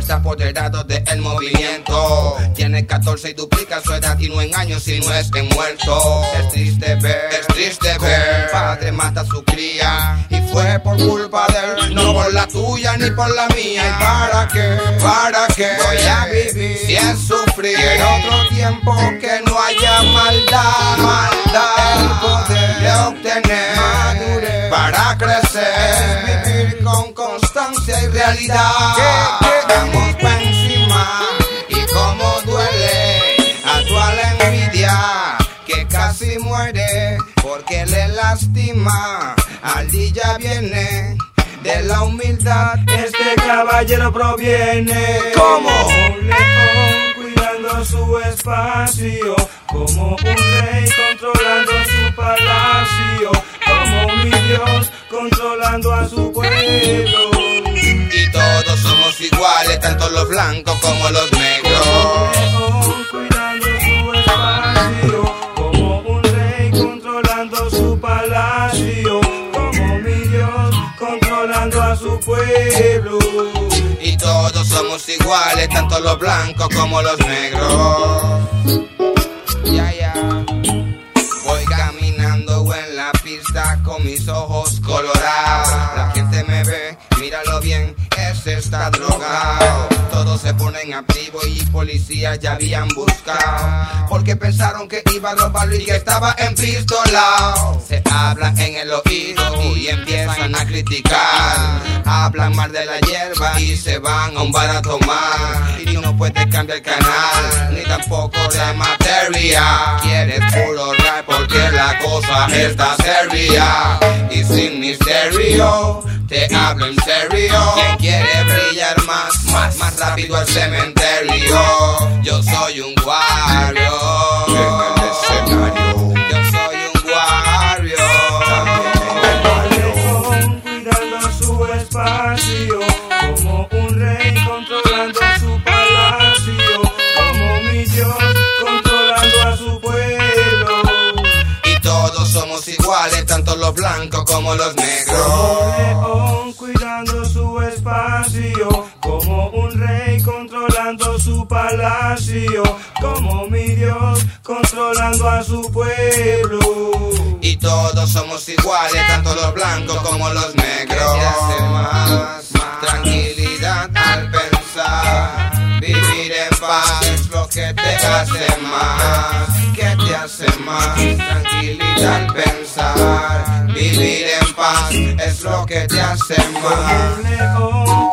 está apoderado del movimiento. Tiene 14 y duplica su edad y no en años y no es en muerto. Es triste ver, padre mata a su cría y fue por culpa de él, no por la tuya ni por la mía. ¿Y para qué? ¿Para qué? Voy a vivir sin sufrir. Quiero otro tiempo que no haya maldad, el poder de obtener madurez para crecer, vivir con constancia y realidad. Vamos pa' encima y como duele a la envidia que casi muere porque le lastima. Ardilla viene de la humildad, este caballero proviene como un león cuidando su espacio, como un rey controlando su palacio, como mi Dios controlando a su pueblo. Y todos somos iguales, tanto los blancos como los negros. Como un león cuidando su espacio, como un rey controlando su palacio, como mi Dios controlando a su pueblo. Y todos somos iguales, tanto los blancos como los negros. Ya. Voy caminando en la pista con mis ojos colorados. La gente me ve, míralo bien, ese está drogado. Todos se ponen activos y policías ya habían buscado, porque pensaron que iba a robarlo y que estaba empistolado. Se hablan en el oído y empiezan a criticar. Hablan mal de la hierba y se van a un bar a tomar. Y no puedes cambiar el canal, ni tampoco la materia. Quieres puro rap porque la cosa está seria. Y sin misterio, te hablo en serio. ¿Quién quiere brillar más rápido al cementerio? Yo soy un warrior en el escenario. Yo soy un warrior, cuidando su espacio, como un rey controlando su palacio, como mi Dios controlando a su pueblo. Y todos somos iguales, tanto los blancos como los negros. Como león cuidando su espacio, como un rey controlando su palacio, como mi Dios controlando a su pueblo. Y todos somos iguales, tanto los blancos como los negros. ¿Qué te hace más tranquilidad al pensar? Vivir en paz es lo que te hace más. ¿Qué te hace más tranquilidad al pensar? Vivir en paz es lo que te hace más.